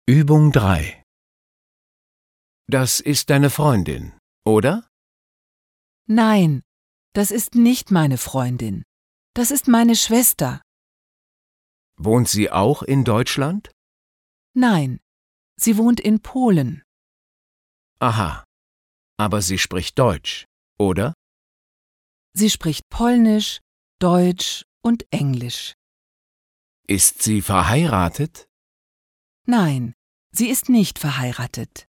Übung 3. Das ist deine Freundin, oder? Nein, das ist nicht meine Freundin. Das ist meine Schwester. Wohnt sie auch in Deutschland? Nein, sie wohnt in Polen. Aha, aber sie spricht Deutsch, oder? Sie spricht Polnisch, Deutsch und Englisch. Ist sie verheiratet? Nein, sie ist nicht verheiratet.